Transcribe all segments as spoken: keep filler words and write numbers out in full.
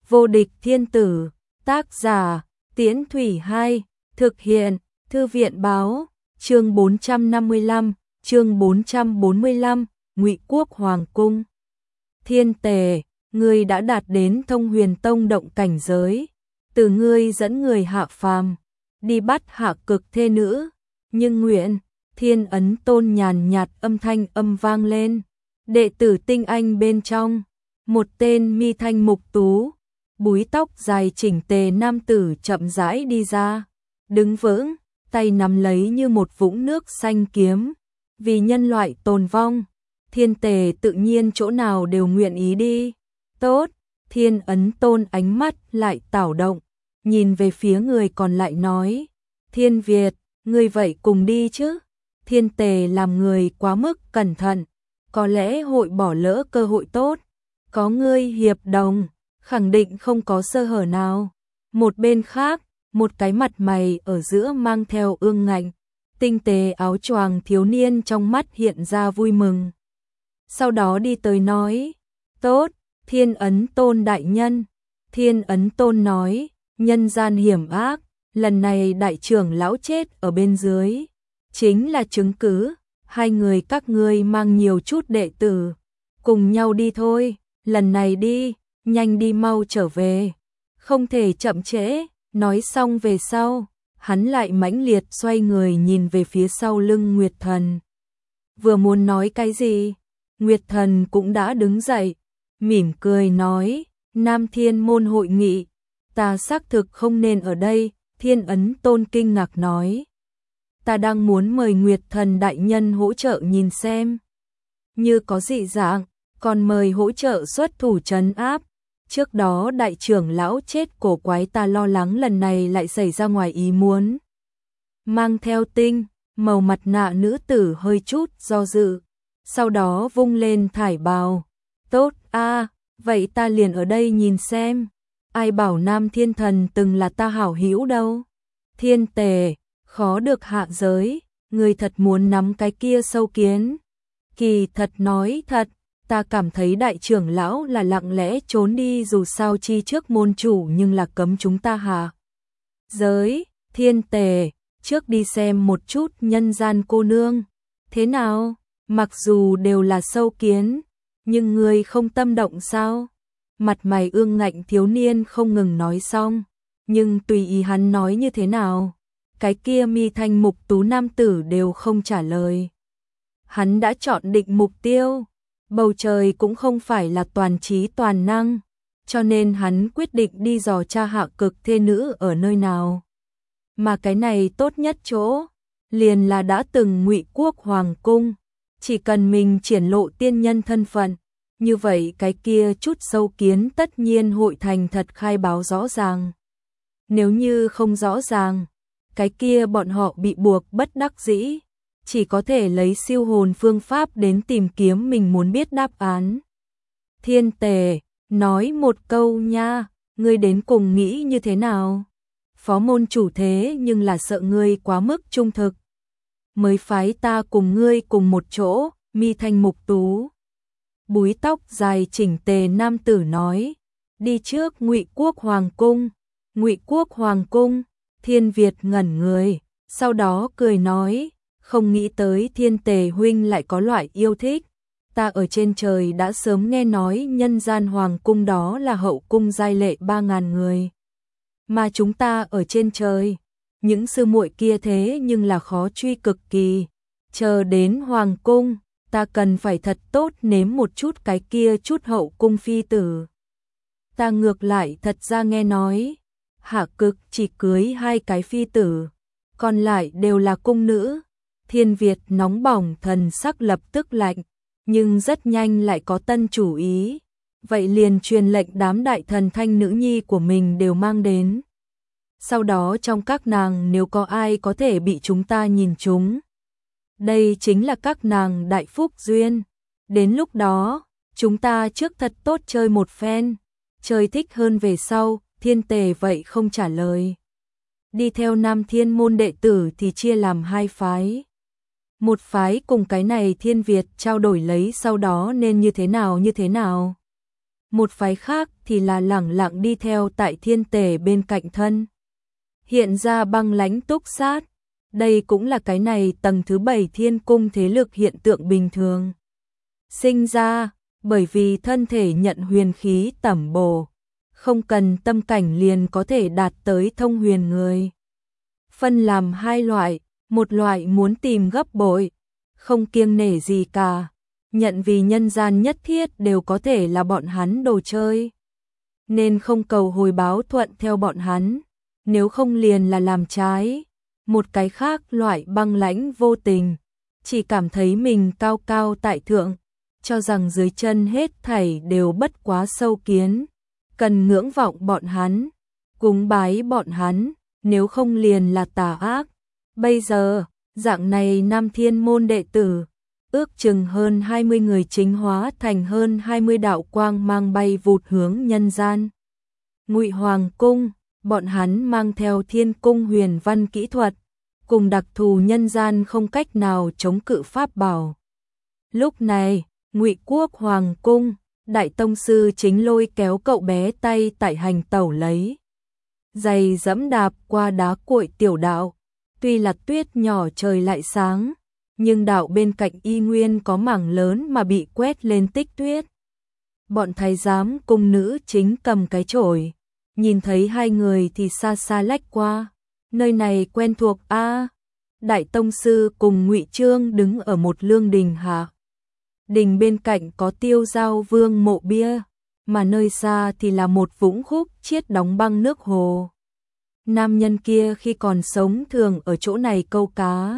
Vô địch thiên tử, tác giả, Tiễn Thủy hai, thực hiện, Thư viện báo, chương bốn trăm năm mươi lăm, chương bốn trăm bốn mươi lăm, Ngụy Quốc Hoàng cung. Thiên Tề, ngươi đã đạt đến Thông Huyền Tông động cảnh giới, từ ngươi dẫn người hạ phàm, đi bắt hạ cực thê nữ, nhưng nguyện, Thiên Ấn Tôn nhàn nhạt âm thanh âm vang lên, đệ tử tinh anh bên trong, một tên mi thanh mục tú, búi tóc dài chỉnh tề nam tử chậm rãi đi ra, đứng vững, tay nắm lấy như một vũng nước xanh kiếm, vì nhân loại tồn vong, Thiên Tề tự nhiên chỗ nào đều nguyện ý đi. Tốt, Thiên Ấn Tôn ánh mắt lại tảo động, nhìn về phía người còn lại nói, Thiên Việt, ngươi vậy cùng đi chứ? Thiên Tề làm người quá mức cẩn thận, có lẽ hội bỏ lỡ cơ hội tốt, có ngươi hiệp đồng, khẳng định không có sơ hở nào. Một bên khác, một cái mặt mày ở giữa mang theo ương ngạnh, tinh tế áo choàng thiếu niên trong mắt hiện ra vui mừng. Sau đó đi tới nói, tốt, Thiên Ấn Tôn đại nhân. Thiên Ấn Tôn nói, nhân gian hiểm ác, lần này đại trưởng lão chết ở bên dưới, chính là chứng cứ, hai người các ngươi mang nhiều chút đệ tử, cùng nhau đi thôi, lần này đi, nhanh đi mau trở về, không thể chậm trễ. Nói xong về sau, hắn lại mãnh liệt xoay người nhìn về phía sau lưng Nguyệt Thần. Vừa muốn nói cái gì, Nguyệt Thần cũng đã đứng dậy, mỉm cười nói, Nam Thiên môn hội nghị, ta xác thực không nên ở đây. Thiên Ấn Tôn kinh ngạc nói, ta đang muốn mời Nguyệt Thần đại nhân hỗ trợ nhìn xem, như có dị dạng, còn mời hỗ trợ xuất thủ trấn áp. Trước đó đại trưởng lão chết cổ quái, ta lo lắng lần này lại xảy ra ngoài ý muốn. Mang theo tinh, màu mặt nạ nữ tử hơi chút do dự, sau đó vung lên thải bào. Tốt a, vậy ta liền ở đây nhìn xem. Ai bảo Nam Thiên Thần từng là ta hảo hữu đâu. Thiên Tề, khó được hạ giới, người thật muốn nắm cái kia sâu kiến. Kỳ thật nói thật, ta cảm thấy đại trưởng lão là lặng lẽ trốn đi, dù sao chi trước môn chủ nhưng là cấm chúng ta hạ giới. Thiên Tề, trước đi xem một chút nhân gian cô nương. Thế nào, mặc dù đều là sâu kiến, nhưng người không tâm động sao? Mặt mày ương ngạnh thiếu niên không ngừng nói xong, nhưng tùy ý hắn nói như thế nào, cái kia mi thanh mục tú nam tử đều không trả lời. Hắn đã chọn định mục tiêu, bầu trời cũng không phải là toàn trí toàn năng, cho nên hắn quyết định đi dò tra hạ cực thê nữ ở nơi nào. Mà cái này tốt nhất chỗ, liền là đã từng Ngụy Quốc Hoàng cung, chỉ cần mình triển lộ tiên nhân thân phận, như vậy cái kia chút sâu kiến tất nhiên hội thành thật khai báo rõ ràng. Nếu như không rõ ràng, cái kia bọn họ bị buộc bất đắc dĩ, chỉ có thể lấy siêu hồn phương pháp đến tìm kiếm mình muốn biết đáp án. Thiên Tề, nói một câu nha, ngươi đến cùng nghĩ như thế nào? Phó môn chủ thế nhưng là sợ ngươi quá mức trung thực, mới phái ta cùng ngươi cùng một chỗ. Mi thanh mục tú, búi tóc dài chỉnh tề nam tử nói, đi trước Ngụy Quốc Hoàng cung. Ngụy Quốc Hoàng cung. Thiên Việt ngẩn người, sau đó cười nói, không nghĩ tới Thiên Tề huynh lại có loại yêu thích. Ta ở trên trời đã sớm nghe nói nhân gian hoàng cung đó là hậu cung giai lệ ba ngàn người, mà chúng ta ở trên trời, những sư muội kia thế nhưng là khó truy cực kỳ. Chờ đến hoàng cung, ta cần phải thật tốt nếm một chút cái kia chút hậu cung phi tử. Ta ngược lại thật ra nghe nói, hạ cực chỉ cưới hai cái phi tử, còn lại đều là cung nữ. Thiên Việt nóng bỏng thần sắc lập tức lạnh, nhưng rất nhanh lại có tân chủ ý, vậy liền truyền lệnh đám đại thần thanh nữ nhi của mình đều mang đến. Sau đó trong các nàng nếu có ai có thể bị chúng ta nhìn trúng, đây chính là các nàng đại phúc duyên. Đến lúc đó, chúng ta trước thật tốt chơi một phen, chơi thích hơn về sau. Thiên Tề vậy không trả lời. Đi theo Nam Thiên môn đệ tử thì chia làm hai phái. Một phái cùng cái này Thiên Việt trao đổi lấy sau đó nên như thế nào như thế nào. Một phái khác thì là lẳng lặng đi theo tại thiên tể bên cạnh thân. Hiện ra băng lãnh túc sát, đây cũng là cái này tầng thứ bảy thiên cung thế lực hiện tượng bình thường. Sinh ra, bởi vì thân thể nhận huyền khí tẩm bổ, không cần tâm cảnh liền có thể đạt tới thông huyền người. Phân làm hai loại, một loại muốn tìm gấp bội, không kiêng nể gì cả, nhận vì nhân gian nhất thiết đều có thể là bọn hắn đồ chơi, nên không cầu hồi báo thuận theo bọn hắn, nếu không liền là làm trái. Một cái khác loại băng lãnh vô tình, chỉ cảm thấy mình cao cao tại thượng, cho rằng dưới chân hết thảy đều bất quá sâu kiến, cần ngưỡng vọng bọn hắn, cúng bái bọn hắn, nếu không liền là tà ác. Bây giờ, dạng này Nam Thiên môn đệ tử, ước chừng hơn hai mươi người chính hóa thành hơn hai mươi đạo quang mang bay vụt hướng nhân gian. Ngụy Hoàng cung, bọn hắn mang theo thiên cung huyền văn kỹ thuật, cùng đặc thù nhân gian không cách nào chống cự pháp bảo. Lúc này, Ngụy Quốc Hoàng cung, đại tông sư chính lôi kéo cậu bé tay tại hành tẩu lấy giày dẫm đạp qua đá cuội tiểu đạo, tuy là tuyết nhỏ trời lại sáng, nhưng đạo bên cạnh y nguyên có mảng lớn mà bị quét lên tích tuyết. Bọn thái giám cung nữ chính cầm cái chổi, nhìn thấy hai người thì xa xa lách qua, nơi này quen thuộc a. À, đại tông sư cùng Ngụy Trương đứng ở một lương đình hạ. Đình bên cạnh có Tiêu Giao Vương mộ bia, mà nơi xa thì là một vũng khúc chiết đóng băng nước hồ. Nam nhân kia khi còn sống thường ở chỗ này câu cá.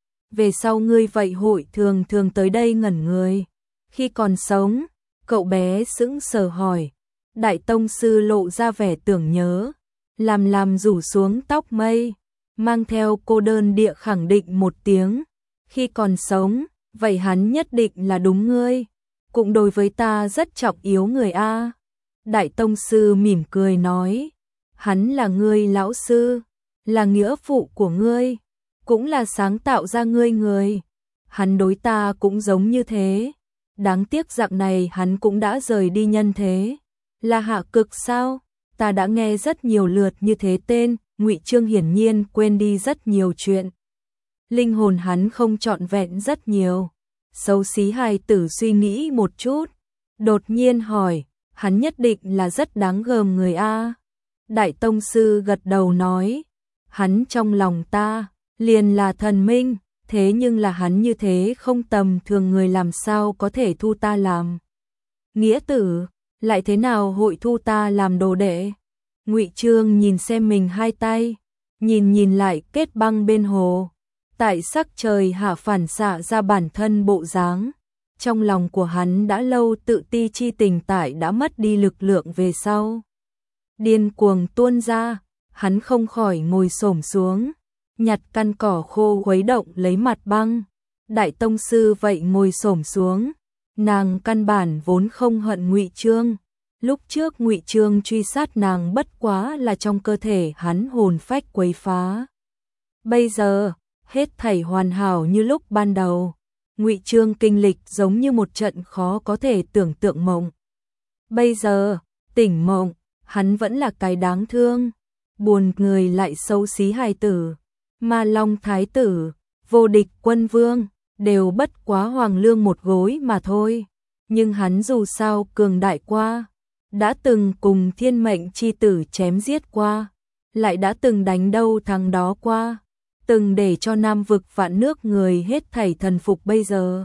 Về sau ngươi vậy hội thường thường tới đây ngẩn người. Khi còn sống, cậu bé sững sờ hỏi. Đại tông sư lộ ra vẻ tưởng nhớ, làm làm rủ xuống tóc mây, mang theo cô đơn địa khẳng định một tiếng. Khi còn sống, vậy hắn nhất định là đúng ngươi, cũng đối với ta rất trọng yếu người a. Đại tông sư mỉm cười nói, hắn là ngươi lão sư, là nghĩa phụ của ngươi, cũng là sáng tạo ra ngươi người. Hắn đối ta cũng giống như thế, đáng tiếc dạng này hắn cũng đã rời đi nhân thế. Là hạ cực sao? Ta đã nghe rất nhiều lượt như thế tên. Ngụy Trương hiển nhiên quên đi rất nhiều chuyện. Linh hồn hắn không trọn vẹn rất nhiều. Xấu xí hài tử suy nghĩ một chút, đột nhiên hỏi, hắn nhất định là rất đáng gờm người a. Đại tông sư gật đầu nói, hắn trong lòng ta liền là thần minh, thế nhưng là hắn như thế không tầm thường người làm sao có thể thu ta làm nghĩa tử, lại thế nào hội thu ta làm đồ đệ. Ngụy Trương nhìn xem mình hai tay, nhìn nhìn lại kết băng bên hồ, tại sắc trời hạ phản xạ ra bản thân bộ dáng. Trong lòng của hắn đã lâu tự ti chi tình tại đã mất đi lực lượng về sau, điên cuồng tuôn ra, hắn không khỏi ngồi xổm xuống, nhặt căn cỏ khô khuấy động lấy mặt băng. Đại tông sư vậy ngồi xổm xuống, nàng căn bản vốn không hận Ngụy Trương, lúc trước Ngụy Trương truy sát nàng bất quá là trong cơ thể hắn hồn phách quấy phá. Bây giờ, hết thảy hoàn hảo như lúc ban đầu. Ngụy Trương kinh lịch giống như một trận khó có thể tưởng tượng mộng. Bây giờ, tỉnh mộng, hắn vẫn là cái đáng thương, buồn người lại xấu xí hài tử. Ma Long thái tử, vô địch quân vương, đều bất quá hoàng lương một gối mà thôi. Nhưng hắn dù sao cường đại qua, đã từng cùng thiên mệnh chi tử chém giết qua, lại đã từng đánh đâu thằng đó qua, từng để cho Nam vực vạn nước người hết thảy thần phục. Bây giờ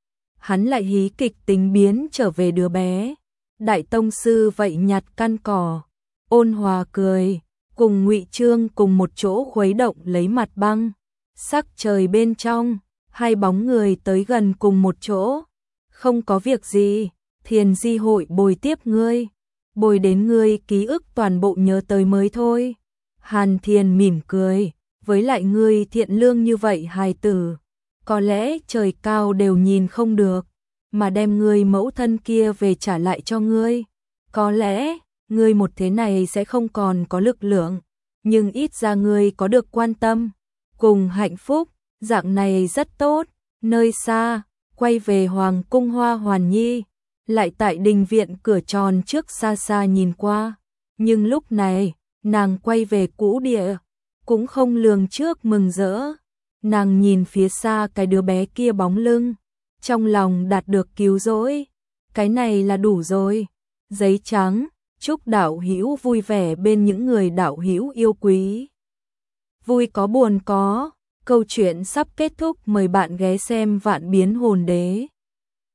hắn lại hí kịch tính biến trở về đứa bé. Đại tông sư vậy nhặt căn cỏ, ôn hòa cười, cùng Ngụy Trương cùng một chỗ khuấy động lấy mặt băng. Sắc trời bên trong, hai bóng người tới gần cùng một chỗ. Không có việc gì, Thiền Di hội bồi tiếp ngươi, bồi đến ngươi ký ức toàn bộ nhớ tới mới thôi. Hàn Thiền mỉm cười, với lại ngươi thiện lương như vậy hài tử, có lẽ trời cao đều nhìn không được, mà đem ngươi mẫu thân kia về trả lại cho ngươi. Có lẽ, ngươi một thế này sẽ không còn có lực lượng, nhưng ít ra ngươi có được quan tâm, cùng hạnh phúc, dạng này rất tốt. Nơi xa, quay về Hoàng cung Hoa Hoàn Nhi, lại tại đình viện cửa tròn trước xa xa nhìn qua. Nhưng lúc này, nàng quay về cũ địa, cũng không lường trước mừng rỡ. Nàng nhìn phía xa cái đứa bé kia bóng lưng, trong lòng đạt được cứu rỗi. Cái này là đủ rồi. Giấy trắng, chúc đạo hữu vui vẻ bên những người đạo hữu yêu quý. Vui có buồn có, câu chuyện sắp kết thúc, mời bạn ghé xem Vạn Biến Hồn Đế.